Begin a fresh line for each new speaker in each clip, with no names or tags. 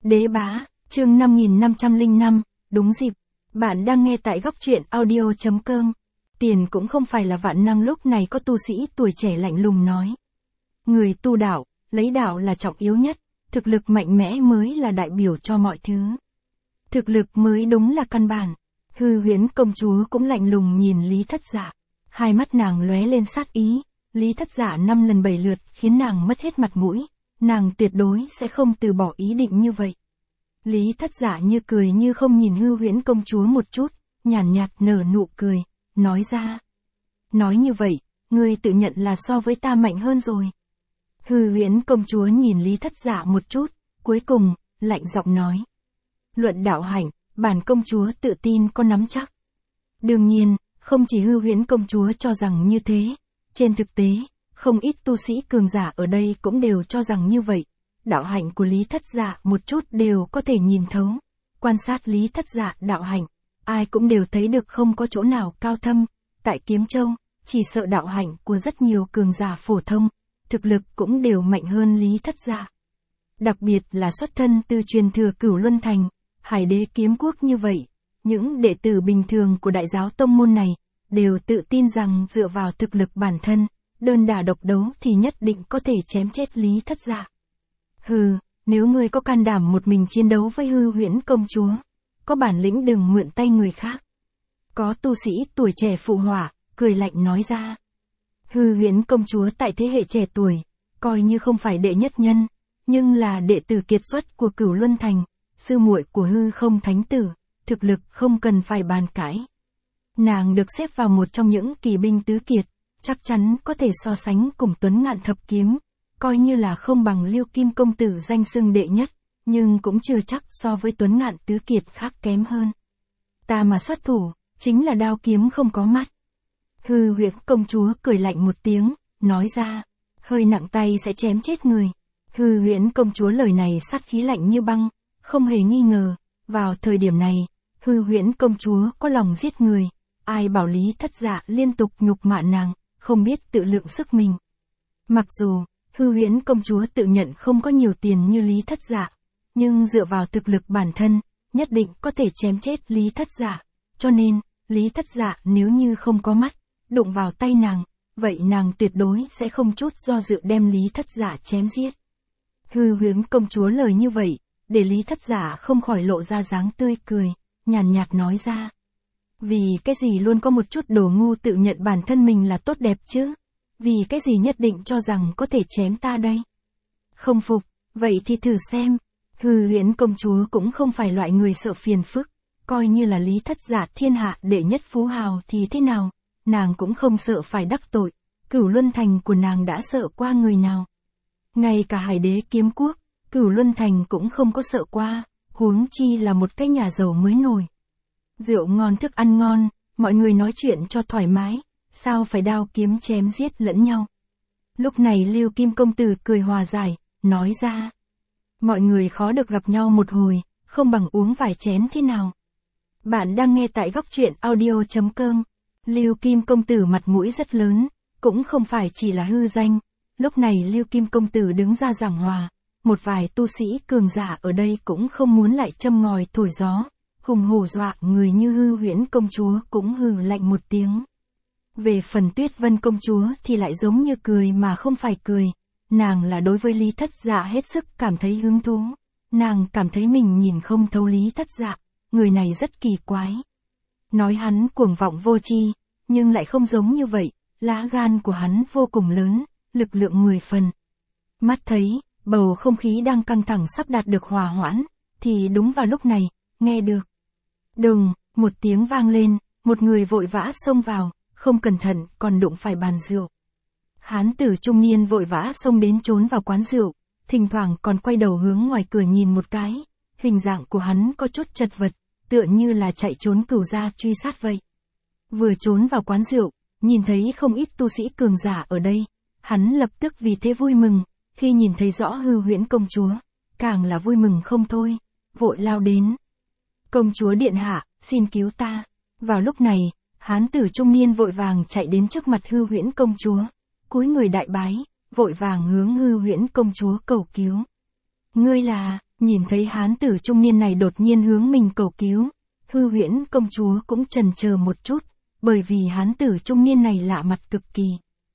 Đế bá, chương 5505, đúng dịp. Bạn đang nghe tại góc truyện audio.com. Tiền cũng không phải là vạn năng, lúc này có tu sĩ tuổi trẻ lạnh lùng nói. Người tu đạo, lấy đạo là trọng yếu nhất, thực lực mạnh mẽ mới là đại biểu cho mọi thứ. Thực lực mới đúng là căn bản. Hư Huyễn công chúa cũng lạnh lùng nhìn Lý Thất Dạ. Hai mắt nàng lóe lên sát ý, Lý Thất Dạ 5 lần 7 lượt khiến nàng mất hết mặt mũi. Nàng tuyệt đối sẽ không từ bỏ ý định như vậy. Lý Thất Dạ như cười như không nhìn Hư Huyễn công chúa một chút, nhàn nhạt nở nụ cười, nói ra. Nói như vậy, ngươi tự nhận là so với ta mạnh hơn rồi. Hư Huyễn công chúa nhìn Lý Thất Dạ một chút, cuối cùng, lạnh giọng nói. Luận đạo hạnh, bản công chúa tự tin có nắm chắc. Đương nhiên, không chỉ Hư Huyễn công chúa cho rằng như thế, trên thực tế, không ít tu sĩ cường giả ở đây cũng đều cho rằng như vậy. Đạo hạnh của Lý Thất Dạ một chút đều có thể nhìn thấu. Quan sát Lý Thất Dạ đạo hạnh, ai cũng đều thấy được không có chỗ nào cao thâm. Tại Kiếm Châu, chỉ sợ đạo hạnh của rất nhiều cường giả phổ thông, thực lực cũng đều mạnh hơn Lý Thất Dạ. Đặc biệt là xuất thân từ truyền thừa Cửu Luân Thành, Hải Đế Kiếm Quốc như vậy, những đệ tử bình thường của đại giáo tông môn này, đều tự tin rằng dựa vào thực lực bản thân, đơn đả độc đấu thì nhất định có thể chém chết Lý Thất Dạ. Hừ, nếu ngươi có can đảm một mình chiến đấu với Hư Huyễn công chúa, có bản lĩnh đừng mượn tay người khác. Có tu sĩ tuổi trẻ phụ họa, cười lạnh nói ra. Hư Huyễn công chúa tại thế hệ trẻ tuổi, coi như không phải đệ nhất nhân, nhưng là đệ tử kiệt xuất của Cửu Luân Thành, sư muội của Hư Không Thánh Tử, thực lực không cần phải bàn cãi. Nàng được xếp vào một trong những kỳ binh tứ kiệt, chắc chắn có thể so sánh cùng Tuấn Ngạn Thập Kiếm, coi như là không bằng Liêu Kim công tử danh xưng đệ nhất, nhưng cũng chưa chắc so với Tuấn Ngạn tứ kiệt khác kém hơn. Ta mà xuất thủ, chính là đao kiếm không có mắt. Hư Huyễn công chúa cười lạnh một tiếng, nói ra, hơi nặng tay sẽ chém chết người. Hư Huyễn công chúa lời này sát khí lạnh như băng, không hề nghi ngờ, vào thời điểm này, Hư Huyễn công chúa có lòng giết người, ai bảo Lý Thất Dạ liên tục nhục mạ nàng, không biết tự lượng sức mình. Mặc dù, Hư Huyễn công chúa tự nhận không có nhiều tiền như Lý Thất Dạ, nhưng dựa vào thực lực bản thân, nhất định có thể chém chết Lý Thất Dạ, cho nên, Lý Thất Dạ nếu như không có mắt, đụng vào tay nàng, vậy nàng tuyệt đối sẽ không chút do dự đem Lý Thất Dạ chém giết. Hư Huyễn công chúa lời như vậy, để Lý Thất Dạ không khỏi lộ ra dáng tươi cười, nhàn nhạt nói ra. Vì cái gì luôn có một chút đồ ngu tự nhận bản thân mình là tốt đẹp chứ? Vì cái gì nhất định cho rằng có thể chém ta đây? Không phục, vậy thì thử xem. Hư Huyễn công chúa cũng không phải loại người sợ phiền phức, coi như là Lý Thất Dạ thiên hạ đệ nhất phú hào thì thế nào, nàng cũng không sợ phải đắc tội, Cửu Luân Thành của nàng đã sợ qua người nào. Ngay cả Hải Đế Kiếm Quốc, Cửu Luân Thành cũng không có sợ qua, huống chi là một cái nhà giàu mới nổi. Rượu ngon thức ăn ngon, mọi người nói chuyện cho thoải mái, sao phải đao kiếm chém giết lẫn nhau. Lúc này Liêu Kim công tử cười hòa giải, nói ra. Mọi người khó được gặp nhau một hồi, không bằng uống vài chén thế nào. Bạn đang nghe tại góc truyện audio.com. Liêu Kim công tử mặt mũi rất lớn, cũng không phải chỉ là hư danh. Lúc này Liêu Kim công tử đứng ra giảng hòa, một vài tu sĩ cường giả ở đây cũng không muốn lại châm ngòi thổi gió. Hùng hổ dọa người như Hư Huyễn công chúa cũng hừ lạnh một tiếng. Về phần Tuyết Vân công chúa thì lại giống như cười mà không phải cười. Nàng là đối với Lý Thất Dạ hết sức cảm thấy hứng thú. Nàng cảm thấy mình nhìn không thấu Lý Thất Dạ, người này rất kỳ quái. Nói hắn cuồng vọng vô tri, nhưng lại không giống như vậy, lá gan của hắn vô cùng lớn, lực lượng 10 phần. Mắt thấy, bầu không khí đang căng thẳng sắp đạt được hòa hoãn, thì đúng vào lúc này, nghe được. Đùng, một tiếng vang lên, một người vội vã xông vào, không cẩn thận còn đụng phải bàn rượu. Hán tử trung niên vội vã xông đến trốn vào quán rượu, thỉnh thoảng còn quay đầu hướng ngoài cửa nhìn một cái, hình dạng của hắn có chút chật vật, tựa như là chạy trốn cửu gia truy sát vậy. Vừa trốn vào quán rượu, nhìn thấy không ít tu sĩ cường giả ở đây, hắn lập tức vì thế vui mừng, khi nhìn thấy rõ Hư Huyễn công chúa, càng là vui mừng không thôi, vội lao đến. Công chúa điện hạ, xin cứu ta. Vào lúc này, hán tử trung niên vội vàng chạy đến trước mặt Hư Huyễn công chúa, cúi người đại bái, vội vàng hướng Hư Huyễn công chúa cầu cứu. Ngươi là, Nhìn thấy hán tử trung niên này đột nhiên hướng mình cầu cứu, Hư Huyễn công chúa cũng chần chờ một chút, bởi vì hán tử trung niên này lạ mặt cực kỳ.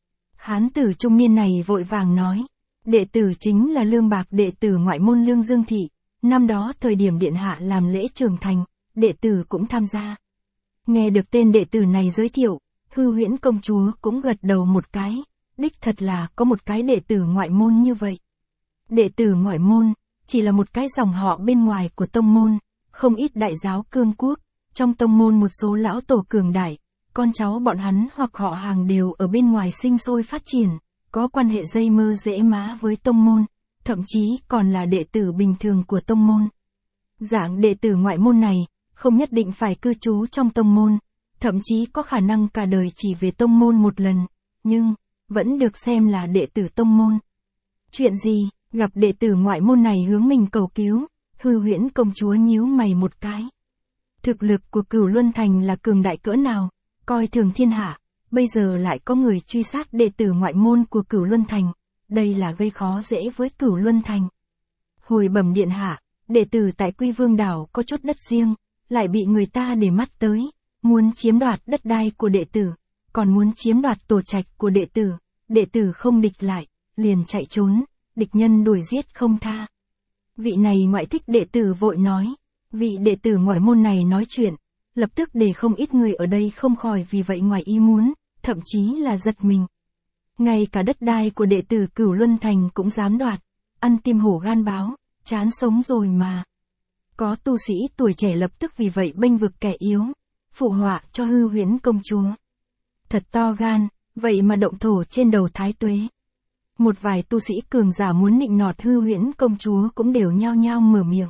Hán tử trung niên này vội vàng nói, đệ tử chính là Lương Bạc đệ tử ngoại môn Lương Dương Thị, năm đó thời điểm điện hạ làm lễ trưởng thành, đệ tử cũng tham gia. Nghe được tên đệ tử này giới thiệu, Hư Huyễn công chúa cũng gật đầu một cái, đích thật là có một cái đệ tử ngoại môn như vậy. Đệ tử ngoại môn, chỉ là một cái dòng họ bên ngoài của tông môn, không ít đại giáo cương quốc, trong tông môn một số lão tổ cường đại, con cháu bọn hắn hoặc họ hàng đều ở bên ngoài sinh sôi phát triển, có quan hệ dây mơ rễ má với tông môn, thậm chí còn là đệ tử bình thường của tông môn. Dạng đệ tử ngoại môn này, không nhất định phải cư trú trong tông môn, thậm chí có khả năng cả đời chỉ về tông môn một lần, nhưng vẫn được xem là đệ tử tông môn. Chuyện gì, gặp đệ tử ngoại môn này hướng mình cầu cứu, Hư Huyễn công chúa nhíu mày một cái. Thực lực của Cửu Luân Thành là cường đại cỡ nào, coi thường thiên hạ, bây giờ lại có người truy sát đệ tử ngoại môn của Cửu Luân Thành, đây là gây khó dễ với Cửu Luân Thành. Hồi bẩm điện hạ, đệ tử tại Quy Vương đảo có chút đất riêng, lại bị người ta để mắt tới, muốn chiếm đoạt đất đai của đệ tử, còn muốn chiếm đoạt tổ trạch của đệ tử không địch lại, liền chạy trốn, địch nhân đuổi giết không tha. Vị này ngoại thích đệ tử vội nói, vị đệ tử ngoại môn này nói chuyện, lập tức để không ít người ở đây không khỏi vì vậy ngoài ý muốn, thậm chí là giật mình. Ngay cả đất đai của đệ tử Cửu Luân Thành cũng dám đoạt, ăn tim hổ gan báo, chán sống rồi mà. Có tu sĩ tuổi trẻ lập tức vì vậy bênh vực kẻ yếu, phụ họa cho Hư Huyễn công chúa. Thật to gan, vậy mà động thổ trên đầu Thái Tuế. Một vài tu sĩ cường giả muốn nịnh nọt Hư Huyễn công chúa cũng đều nhao nhao mở miệng.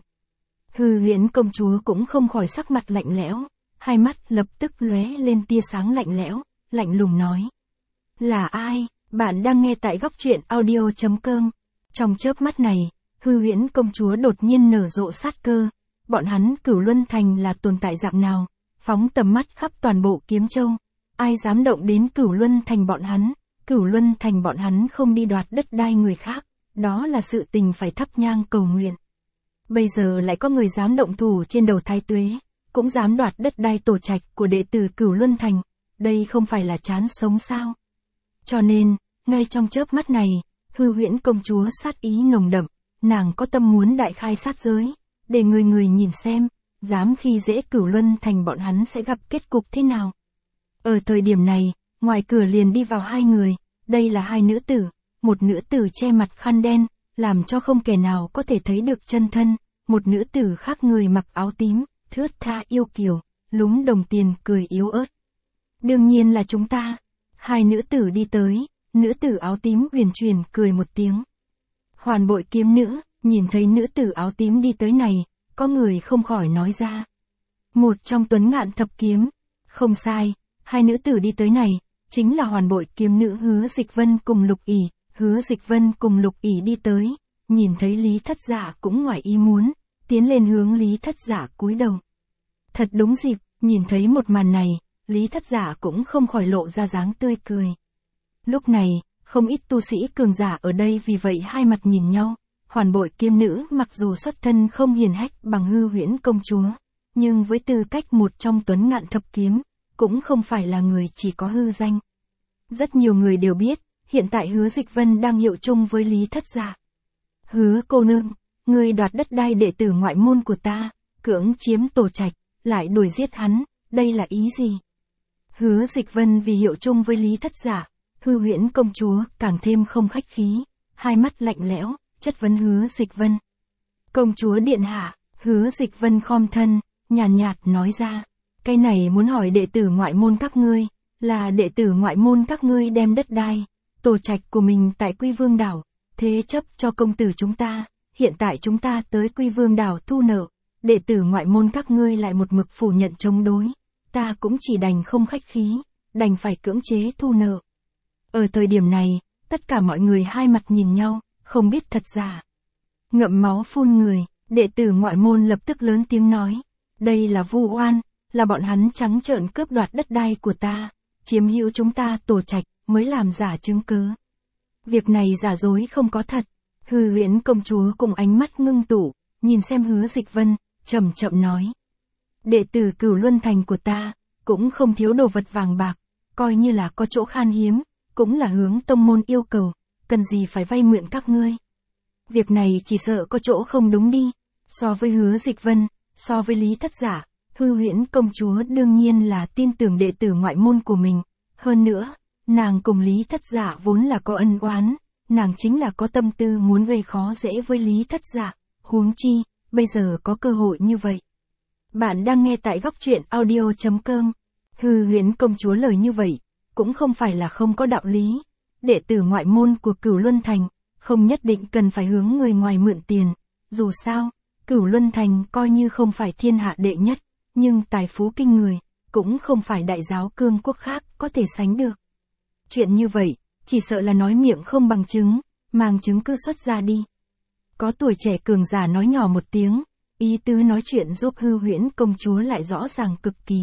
Hư Huyễn công chúa cũng không khỏi sắc mặt lạnh lẽo, hai mắt lập tức lóe lên tia sáng lạnh lẽo, lạnh lùng nói. Là ai? Bạn đang nghe tại góc truyện audio.com. Trong chớp mắt này, Hư Huyễn công chúa đột nhiên nở rộ sát cơ. Bọn hắn Cửu Luân Thành là tồn tại dạng nào? Phóng tầm mắt khắp toàn bộ Kiếm Châu. Ai dám động đến Cửu Luân Thành bọn hắn? Cửu Luân Thành bọn hắn không đi đoạt đất đai người khác. Đó là sự tình phải thắp nhang cầu nguyện. Bây giờ lại có người dám động thủ trên đầu Thái Tuế, cũng dám đoạt đất đai tổ trạch của đệ tử Cửu Luân Thành. Đây không phải là chán sống sao? Cho nên, ngay trong chớp mắt này, Hư Huyễn công chúa sát ý nồng đậm, nàng có tâm muốn đại khai sát giới, để người người nhìn xem, dám khi dễ Cửu Luân Thành bọn hắn sẽ gặp kết cục thế nào. Ở thời điểm này, ngoài cửa liền đi vào hai người, đây là hai nữ tử, một nữ tử che mặt khăn đen, làm cho không kẻ nào có thể thấy được chân thân, một nữ tử khác người mặc áo tím, thướt tha yêu kiều, lúm đồng tiền cười yếu ớt. Đương nhiên là chúng ta. Hai nữ tử đi tới, nữ tử áo tím huyền truyền cười một tiếng. Hoàn Bội kiếm nữ, nhìn thấy nữ tử áo tím đi tới này, có người không khỏi nói ra. Một trong Tuấn Ngạn thập kiếm. Không sai, hai nữ tử đi tới này, chính là Hoàn Bội kiếm nữ Hứa Dịch Vân cùng Lục ỷ. Hứa Dịch Vân cùng Lục ỷ đi tới, nhìn thấy Lý Thất Dạ cũng ngoài ý muốn, tiến lên hướng Lý Thất Dạ cúi đầu. Thật đúng dịp, nhìn thấy một màn này, Lý Thất Dạ cũng không khỏi lộ ra dáng tươi cười. Lúc này, không ít tu sĩ cường giả ở đây vì vậy hai mặt nhìn nhau. Hoàn Bội kiếm nữ mặc dù xuất thân không hiền hách bằng Hư Huyễn công chúa, nhưng với tư cách một trong Tuấn Ngạn thập kiếm, cũng không phải là người chỉ có hư danh. Rất nhiều người đều biết, hiện tại Hứa Dịch Vân đang hiệu chung với Lý Thất Dạ. Hứa cô nương, người đoạt đất đai đệ tử ngoại môn của ta, cưỡng chiếm tổ trạch, lại đuổi giết hắn, đây là ý gì? Hứa Dịch Vân vì hiệu chung với Lý Thất Dạ, Hư Huyễn công chúa càng thêm không khách khí, hai mắt lạnh lẽo, chất vấn Hứa Dịch Vân. Công chúa điện hạ, Hứa Dịch Vân khom thân, nhàn nhạt nói ra, cái này muốn hỏi đệ tử ngoại môn các ngươi, là đệ tử ngoại môn các ngươi đem đất đai, tổ trạch của mình tại Quy Vương đảo, thế chấp cho công tử chúng ta, hiện tại chúng ta tới Quy Vương đảo thu nợ, đệ tử ngoại môn các ngươi lại một mực phủ nhận chống đối, ta cũng chỉ đành không khách khí, đành phải cưỡng chế thu nợ. Ở thời điểm này, tất cả mọi người hai mặt nhìn nhau, không biết thật giả. Ngậm máu phun người, đệ tử ngoại môn lập tức lớn tiếng nói, đây là vu oan, là bọn hắn trắng trợn cướp đoạt đất đai của ta, chiếm hữu chúng ta tổ trạch, mới làm giả chứng cứ. Việc này giả dối không có thật. Hư Huyễn công chúa cùng ánh mắt ngưng tụ, nhìn xem Hứa Dịch Vân, chậm chậm nói. Đệ tử Cửu Luân Thành của ta, cũng không thiếu đồ vật vàng bạc, coi như là có chỗ khan hiếm, cũng là hướng tông môn yêu cầu, cần gì phải vay mượn các ngươi. Việc này chỉ sợ có chỗ không đúng đi, so với Hứa Dịch Vân, so với Lý Thất Giả, Hư Huyễn công chúa đương nhiên là tin tưởng đệ tử ngoại môn của mình, hơn nữa, nàng cùng Lý Thất Giả vốn là có ân oán, nàng chính là có tâm tư muốn gây khó dễ với Lý Thất Giả, huống chi, bây giờ có cơ hội như vậy. Bạn đang nghe tại góc truyện audio.com. Hư Huyễn công chúa lời như vậy, cũng không phải là không có đạo lý. Đệ tử ngoại môn của Cửu Luân Thành, không nhất định cần phải hướng người ngoài mượn tiền. Dù sao, Cửu Luân Thành coi như không phải thiên hạ đệ nhất, nhưng tài phú kinh người, cũng không phải đại giáo cương quốc khác có thể sánh được. Chuyện như vậy, chỉ sợ là nói miệng không bằng chứng, mang chứng cứ xuất ra đi. Có tuổi trẻ cường giả nói nhỏ một tiếng, ý tứ nói chuyện giúp Hư Huyễn công chúa lại rõ ràng cực kỳ.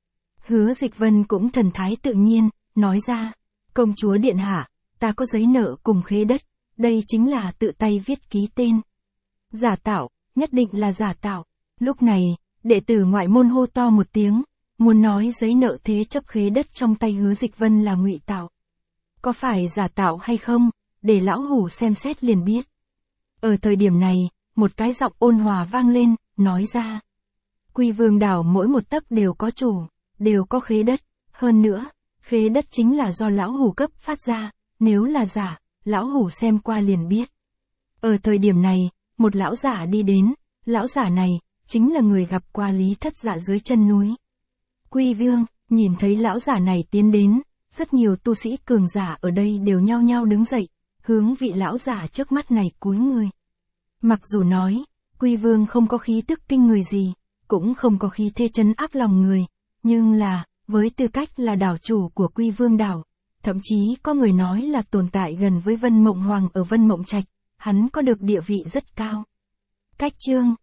Hứa Dịch Vân cũng thần thái tự nhiên, nói ra, công chúa điện hạ, ta có giấy nợ cùng khế đất, đây chính là tự tay viết ký tên. Giả tạo, nhất định là giả tạo. Lúc này, đệ tử ngoại môn hô to một tiếng, muốn nói giấy nợ thế chấp khế đất trong tay Hứa Dịch Vân là ngụy tạo. Có phải giả tạo hay không, để lão hủ xem xét liền biết. Ở thời điểm này, một cái giọng ôn hòa vang lên, nói ra. Quy Vương đảo mỗi một tấc đều có chủ, đều có khế đất, hơn nữa, khế đất chính là do lão hủ cấp phát ra, nếu là giả, lão hủ xem qua liền biết. Ở thời điểm này, một lão giả đi đến, lão giả này, chính là người gặp qua Lý Thất Giả dưới chân núi. Quy Vương, nhìn thấy lão giả này tiến đến, rất nhiều tu sĩ cường giả ở đây đều nhao nhao đứng dậy, hướng vị lão giả trước mắt này cúi người. Mặc dù nói, Quy Vương không có khí tức kinh người gì, cũng không có khí thế trấn áp lòng người, nhưng là, với tư cách là đảo chủ của Quy Vương đảo, thậm chí có người nói là tồn tại gần với Vân Mộng Hoàng ở Vân Mộng Trạch, hắn có được địa vị rất cao. Cách chương